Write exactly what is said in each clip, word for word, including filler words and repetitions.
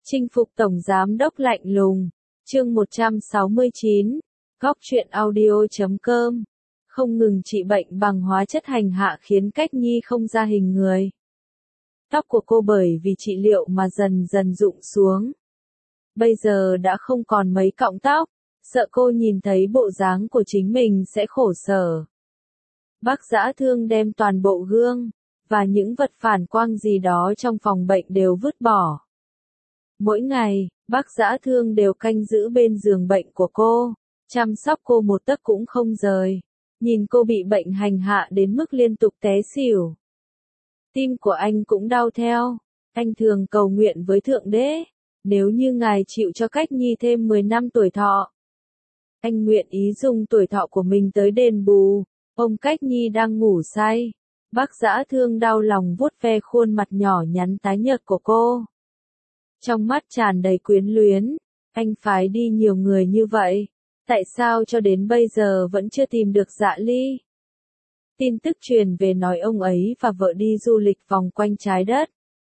Chinh phục tổng giám đốc lạnh lùng. Chương một trăm sáu mươi chín. Góc truyện audio chấm com. Không ngừng trị bệnh bằng hóa chất hành hạ khiến Cách Nhi không ra hình người. Tóc của cô bởi vì trị liệu mà dần dần rụng xuống. Bây giờ đã không còn mấy cọng tóc, sợ cô nhìn thấy bộ dáng của chính mình sẽ khổ sở. Bác Dã Thương đem toàn bộ gương và những vật phản quang gì đó trong phòng bệnh đều vứt bỏ. Mỗi ngày, bác Dã Thương đều canh giữ bên giường bệnh của cô, chăm sóc cô một tấc cũng không rời, nhìn cô bị bệnh hành hạ đến mức liên tục té xỉu. Tim của anh cũng đau theo, anh thường cầu nguyện với Thượng Đế, nếu như Ngài chịu cho Cách Nhi thêm mười năm tuổi thọ. Anh nguyện ý dùng tuổi thọ của mình tới đền bù, ông Cách Nhi đang ngủ say. Bác Dã Thương đau lòng vuốt ve khuôn mặt nhỏ nhắn tái nhợt của cô. Trong mắt tràn đầy quyến luyến, anh phái đi nhiều người như vậy, tại sao cho đến bây giờ vẫn chưa tìm được Dạ Ly? Tin tức truyền về nói ông ấy và vợ đi du lịch vòng quanh trái đất.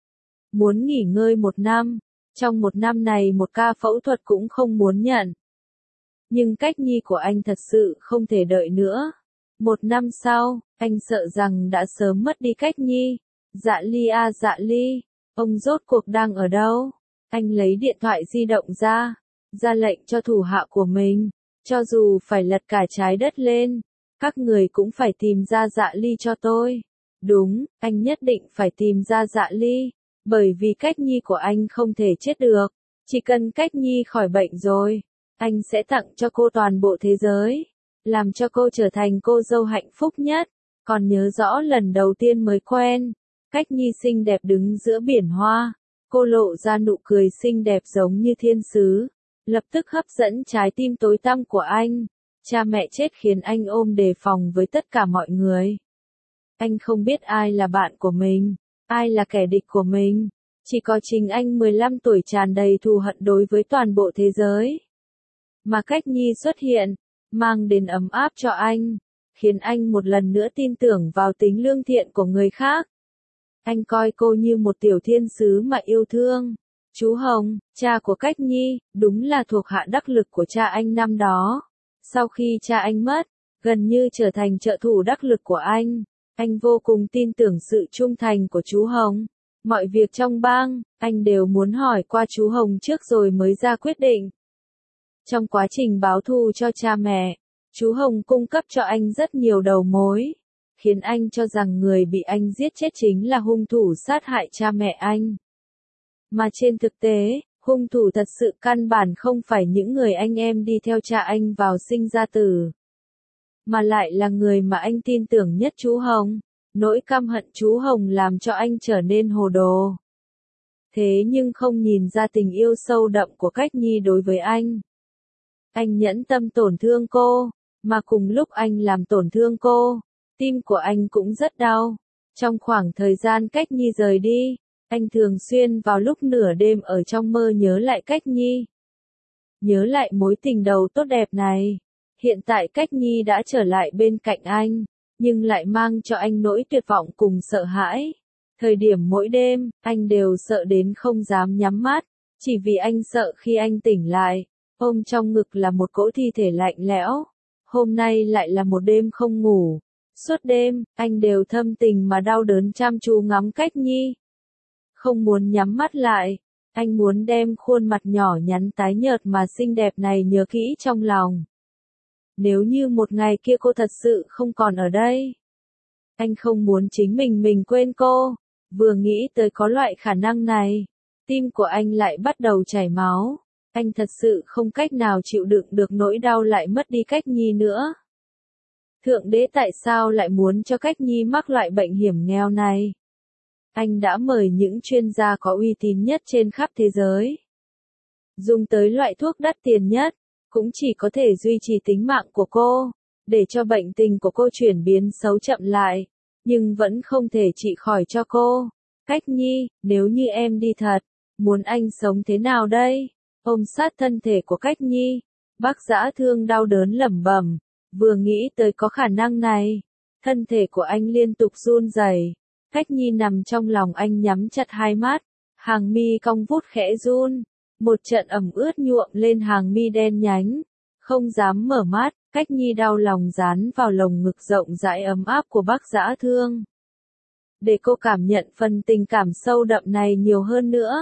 Muốn nghỉ ngơi một năm, trong một năm này một ca phẫu thuật cũng không muốn nhận. Nhưng Cách Nhi của anh thật sự không thể đợi nữa. Một năm sau, anh sợ rằng đã sớm mất đi Cách Nhi. Dạ Ly à Dạ Ly, ông rốt cuộc đang ở đâu? Anh lấy điện thoại di động ra, ra lệnh cho thủ hạ của mình, cho dù phải lật cả trái đất lên, các người cũng phải tìm ra Dạ Ly cho tôi. Đúng, anh nhất định phải tìm ra Dạ Ly, bởi vì Cách Nhi của anh không thể chết được, chỉ cần Cách Nhi khỏi bệnh rồi, anh sẽ tặng cho cô toàn bộ thế giới, làm cho cô trở thành cô dâu hạnh phúc nhất. Còn nhớ rõ lần đầu tiên mới quen, Cách Nhi xinh đẹp đứng giữa biển hoa. Cô lộ ra nụ cười xinh đẹp giống như thiên sứ, lập tức hấp dẫn trái tim tối tăm của anh. Cha mẹ chết khiến anh ôm đề phòng với tất cả mọi người. Anh không biết ai là bạn của mình, ai là kẻ địch của mình. Chỉ có chính anh mười lăm tuổi tràn đầy thù hận đối với toàn bộ thế giới. Mà Cách Nhi xuất hiện, mang đến ấm áp cho anh, khiến anh một lần nữa tin tưởng vào tính lương thiện của người khác. Anh coi cô như một tiểu thiên sứ mà yêu thương. Chú Hồng, cha của Cách Nhi, đúng là thuộc hạ đắc lực của cha anh năm đó. Sau khi cha anh mất, gần như trở thành trợ thủ đắc lực của anh. Anh vô cùng tin tưởng sự trung thành của chú Hồng. Mọi việc trong bang, anh đều muốn hỏi qua chú Hồng trước rồi mới ra quyết định. Trong quá trình báo thù cho cha mẹ, chú Hồng cung cấp cho anh rất nhiều đầu mối, khiến anh cho rằng người bị anh giết chết chính là hung thủ sát hại cha mẹ anh. Mà trên thực tế, hung thủ thật sự căn bản không phải những người anh em đi theo cha anh vào sinh ra tử, mà lại là người mà anh tin tưởng nhất, chú Hồng. Nỗi căm hận chú Hồng làm cho anh trở nên hồ đồ. Thế nhưng không nhìn ra tình yêu sâu đậm của Cách Nhi đối với anh. Anh nhẫn tâm tổn thương cô, mà cùng lúc anh làm tổn thương cô, tim của anh cũng rất đau. Trong khoảng thời gian Cách Nhi rời đi, anh thường xuyên vào lúc nửa đêm ở trong mơ nhớ lại Cách Nhi. Nhớ lại mối tình đầu tốt đẹp này. Hiện tại Cách Nhi đã trở lại bên cạnh anh, nhưng lại mang cho anh nỗi tuyệt vọng cùng sợ hãi. Thời điểm mỗi đêm, anh đều sợ đến không dám nhắm mắt, chỉ vì anh sợ khi anh tỉnh lại, ôm trong ngực là một cỗ thi thể lạnh lẽo. Hôm nay lại là một đêm không ngủ. Suốt đêm, anh đều thâm tình mà đau đớn chăm chú ngắm Cách Nhi. Không muốn nhắm mắt lại, anh muốn đem khuôn mặt nhỏ nhắn tái nhợt mà xinh đẹp này nhớ kỹ trong lòng. Nếu như một ngày kia cô thật sự không còn ở đây, anh không muốn chính mình mình quên cô. Vừa nghĩ tới có loại khả năng này, tim của anh lại bắt đầu chảy máu. Anh thật sự không cách nào chịu đựng được nỗi đau lại mất đi Cách Nhi nữa. Thượng Đế tại sao lại muốn cho Cách Nhi mắc loại bệnh hiểm nghèo này? Anh đã mời những chuyên gia có uy tín nhất trên khắp thế giới, dùng tới loại thuốc đắt tiền nhất, cũng chỉ có thể duy trì tính mạng của cô, để cho bệnh tình của cô chuyển biến xấu chậm lại, nhưng vẫn không thể trị khỏi cho cô. Cách Nhi, nếu như em đi thật, muốn anh sống thế nào đây? Ôm sát thân thể của Cách Nhi, bác Dã Thương đau đớn lẩm bẩm. Vừa nghĩ tới có khả năng này, thân thể của anh liên tục run rẩy. Cách Nhi nằm trong lòng anh nhắm chặt hai mắt, Hàng mi cong vút khẽ run, một trận ẩm ướt nhuộm lên hàng mi đen nhánh, không dám mở mắt, Cách Nhi đau lòng dán vào lồng ngực rộng rãi ấm áp của Bác Dã Thương. Để cô cảm nhận phần tình cảm sâu đậm này nhiều hơn nữa.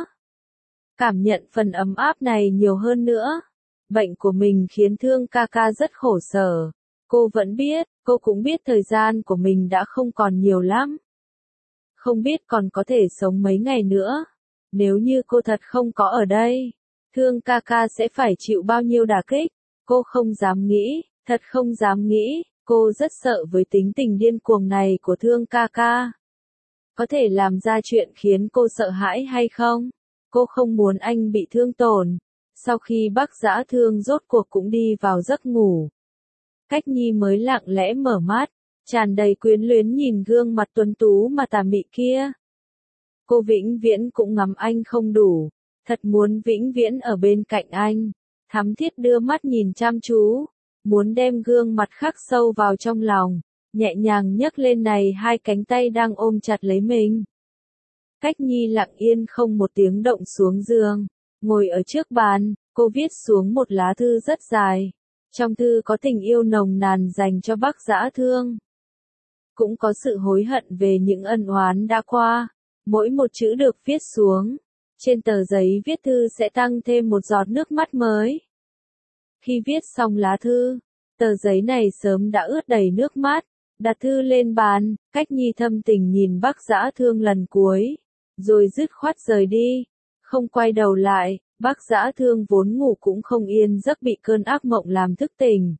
Cảm nhận phần ấm áp này nhiều hơn nữa. Bệnh của mình khiến Thương ca ca rất khổ sở. Cô vẫn biết, cô cũng biết thời gian của mình đã không còn nhiều lắm. Không biết còn có thể sống mấy ngày nữa. Nếu như cô thật không có ở đây, Thương ca ca sẽ phải chịu bao nhiêu đả kích. Cô không dám nghĩ, thật không dám nghĩ, cô rất sợ với tính tình điên cuồng này của Thương ca ca. Có thể làm ra chuyện khiến cô sợ hãi hay không? Cô không muốn anh bị thương tổn. Sau khi Bác Dã Thương rốt cuộc cũng đi vào giấc ngủ, Cách Nhi mới lặng lẽ mở mắt, tràn đầy quyến luyến nhìn gương mặt tuấn tú mà tà mị kia. Cô vĩnh viễn cũng ngắm anh không đủ, thật muốn vĩnh viễn ở bên cạnh anh, thắm thiết đưa mắt nhìn chăm chú, muốn đem gương mặt khắc sâu vào trong lòng, nhẹ nhàng nhấc lên này hai cánh tay đang ôm chặt lấy mình. Cách Nhi lặng yên không một tiếng động xuống giường, ngồi ở trước bàn, cô viết xuống một lá thư rất dài. Trong thư có tình yêu nồng nàn dành cho Bác Dã Thương. Cũng có sự hối hận về những ân oán đã qua. Mỗi một chữ được viết xuống, trên tờ giấy viết thư sẽ tăng thêm một giọt nước mắt mới. Khi viết xong lá thư, tờ giấy này sớm đã ướt đầy nước mắt, đặt thư lên bàn, Cách Nhi thâm tình nhìn Bác Dã Thương lần cuối, rồi dứt khoát rời đi, không quay đầu lại. Bác Dã Thương vốn ngủ cũng không yên giấc bị cơn ác mộng làm thức tỉnh.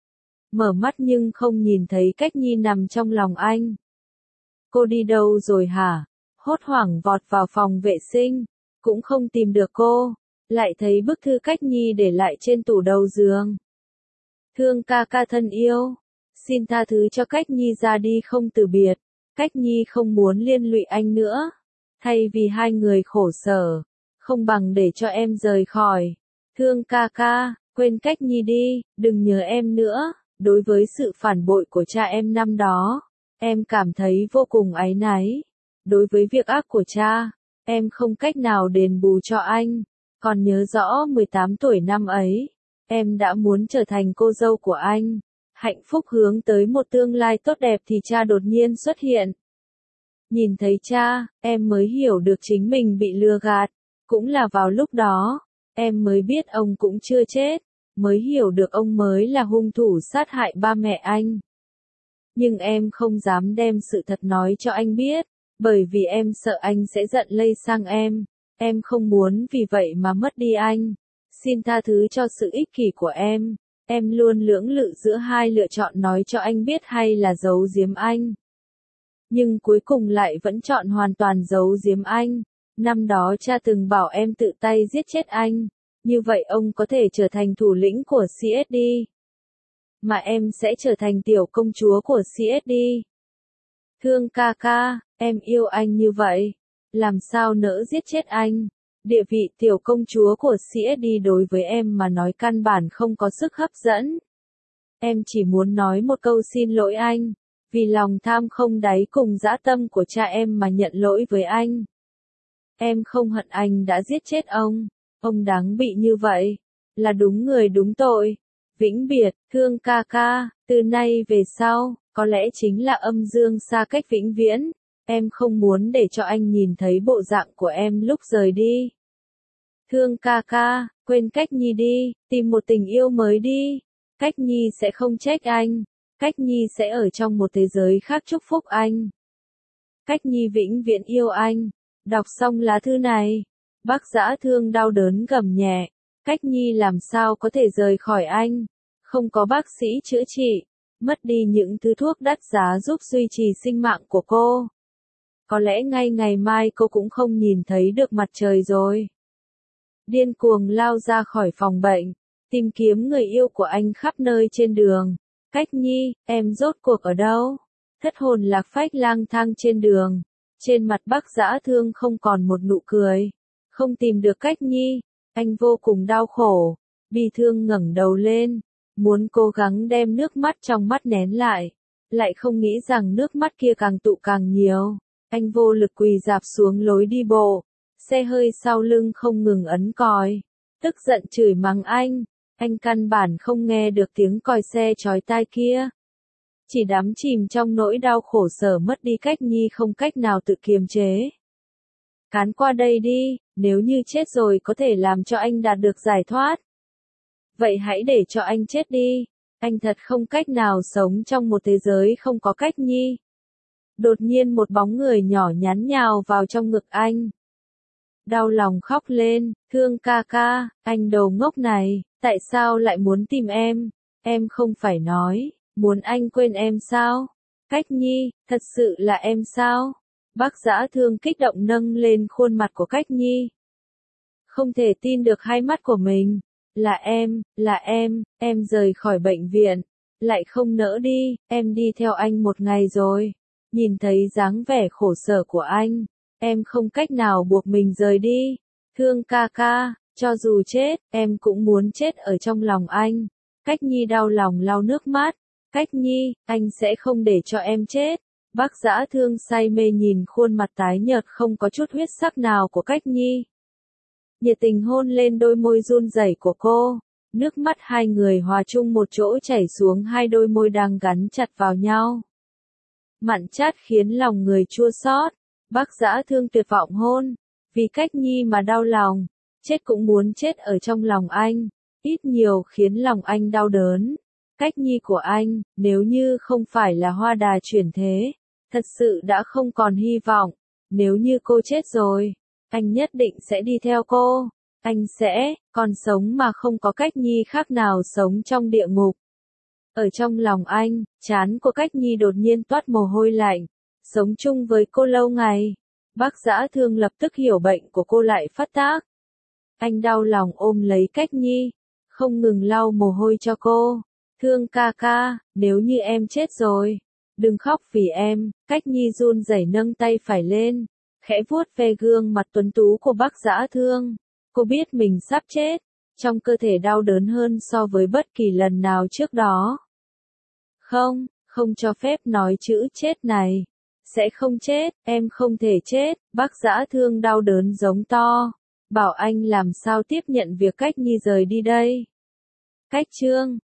Mở mắt nhưng không nhìn thấy Cách Nhi nằm trong lòng anh. Cô đi đâu rồi hả? Hốt hoảng vọt vào phòng vệ sinh, cũng không tìm được cô, lại thấy bức thư Cách Nhi để lại trên tủ đầu giường. Thương ca ca thân yêu, xin tha thứ cho Cách Nhi ra đi không từ biệt, Cách Nhi không muốn liên lụy anh nữa. Thay vì hai người khổ sở, không bằng để cho em rời khỏi. Thương ca ca, quên Cách Nhi đi, đừng nhớ em nữa. Đối với sự phản bội của cha em năm đó, em cảm thấy vô cùng áy náy. Đối với việc ác của cha, em không cách nào đền bù cho anh. Còn nhớ rõ mười tám tuổi năm ấy, em đã muốn trở thành cô dâu của anh. Hạnh phúc hướng tới một tương lai tốt đẹp thì cha đột nhiên xuất hiện. Nhìn thấy cha, em mới hiểu được chính mình bị lừa gạt. Cũng là vào lúc đó, em mới biết ông cũng chưa chết, mới hiểu được ông mới là hung thủ sát hại ba mẹ anh. Nhưng em không dám đem sự thật nói cho anh biết, bởi vì em sợ anh sẽ giận lây sang em. Em không muốn vì vậy mà mất đi anh. Xin tha thứ cho sự ích kỷ của em. Em luôn lưỡng lự giữa hai lựa chọn nói cho anh biết hay là giấu giếm anh. Nhưng cuối cùng lại vẫn chọn hoàn toàn giấu giếm anh. Năm đó cha từng bảo em tự tay giết chết anh. Như vậy ông có thể trở thành thủ lĩnh của xê ét đê. Mà em sẽ trở thành tiểu công chúa của xê ét đê. Thương ca ca, em yêu anh như vậy. Làm sao nỡ giết chết anh? Địa vị tiểu công chúa của xê ét đê đối với em mà nói căn bản không có sức hấp dẫn. Em chỉ muốn nói một câu xin lỗi anh. Vì lòng tham không đáy cùng dã tâm của cha em mà nhận lỗi với anh. Em không hận anh đã giết chết ông. Ông đáng bị như vậy. Là đúng người đúng tội. Vĩnh biệt, thương ca ca, từ nay về sau, có lẽ chính là âm dương xa cách vĩnh viễn. Em không muốn để cho anh nhìn thấy bộ dạng của em lúc rời đi. Thương ca ca, quên Cách Nhi đi, tìm một tình yêu mới đi. Cách Nhi sẽ không trách anh. Cách Nhi sẽ ở trong một thế giới khác chúc phúc anh. Cách Nhi vĩnh viễn yêu anh. Đọc xong lá thư này, Bác Dã Thương đau đớn gầm nhẹ. Cách Nhi làm sao có thể rời khỏi anh? Không có bác sĩ chữa trị, mất đi những thứ thuốc đắt giá giúp duy trì sinh mạng của cô. Có lẽ ngay ngày mai cô cũng không nhìn thấy được mặt trời rồi. Điên cuồng lao ra khỏi phòng bệnh, tìm kiếm người yêu của anh khắp nơi trên đường. Cách Nhi, em rốt cuộc ở đâu? Thất hồn lạc phách lang thang trên đường. Trên mặt Bác Dã Thương không còn một nụ cười. Không tìm được Cách Nhi, anh vô cùng đau khổ. Bi thương ngẩng đầu lên, muốn cố gắng đem nước mắt trong mắt nén lại. Lại không nghĩ rằng nước mắt kia càng tụ càng nhiều. Anh vô lực quỳ rạp xuống lối đi bộ. xe hơi sau lưng không ngừng ấn còi, tức giận chửi mắng anh, anh căn bản không nghe được tiếng còi xe chói tai kia. Chỉ đắm chìm trong nỗi đau khổ sở mất đi Cách Nhi không cách nào tự kiềm chế. Cán qua đây đi, nếu như chết rồi có thể làm cho anh đạt được giải thoát. Vậy hãy để cho anh chết đi, anh thật không cách nào sống trong một thế giới không có Cách Nhi. Đột nhiên một bóng người nhỏ nhắn nhào vào trong ngực anh. Đau lòng khóc lên, thương ca ca, anh đồ ngốc này, tại sao lại muốn tìm em, em không phải nói, muốn anh quên em sao? Cách Nhi, thật sự là em sao? Bác Dã Thương kích động nâng lên khuôn mặt của Cách Nhi. Không thể tin được hai mắt của mình, là em, là em, em rời khỏi bệnh viện, lại không nỡ đi, em đi theo anh một ngày rồi, nhìn thấy dáng vẻ khổ sở của anh, em không cách nào buộc mình rời đi, thương ca ca, cho dù chết, em cũng muốn chết ở trong lòng anh. Cách Nhi đau lòng lau nước mắt, Cách Nhi, anh sẽ không để cho em chết. Bác Dã Thương say mê nhìn khuôn mặt tái nhợt không có chút huyết sắc nào của Cách Nhi. Nhiệt tình hôn lên đôi môi run rẩy của cô, nước mắt hai người hòa chung một chỗ chảy xuống hai đôi môi đang gắn chặt vào nhau. Mặn chát khiến lòng người chua xót, Bác Dã Thương tuyệt vọng hôn, vì Cách Nhi mà đau lòng, chết cũng muốn chết ở trong lòng anh, ít nhiều khiến lòng anh đau đớn. Cách Nhi của anh, nếu như không phải là hoa đà chuyển thế, thật sự đã không còn hy vọng, nếu như cô chết rồi, anh nhất định sẽ đi theo cô, anh sẽ, còn sống mà không có Cách Nhi khác nào sống trong địa ngục. Ở trong lòng anh, trán của Cách Nhi đột nhiên toát mồ hôi lạnh, sống chung với cô lâu ngày, Bác Dã Thương lập tức hiểu bệnh của cô lại phát tác. Anh đau lòng ôm lấy Cách Nhi, không ngừng lau mồ hôi cho cô. Thương ca ca, nếu như em chết rồi, đừng khóc vì em. Cách Nhi run rẩy nâng tay phải lên, khẽ vuốt ve gương mặt tuấn tú của Bác Dã Thương. Cô biết mình sắp chết, trong cơ thể đau đớn hơn so với bất kỳ lần nào trước đó. Không, không cho phép nói chữ chết này. Sẽ không chết, em không thể chết. Bác Dã Thương đau đớn giống to, bảo anh làm sao tiếp nhận việc Cách Nhi rời đi đây. Cách Trương,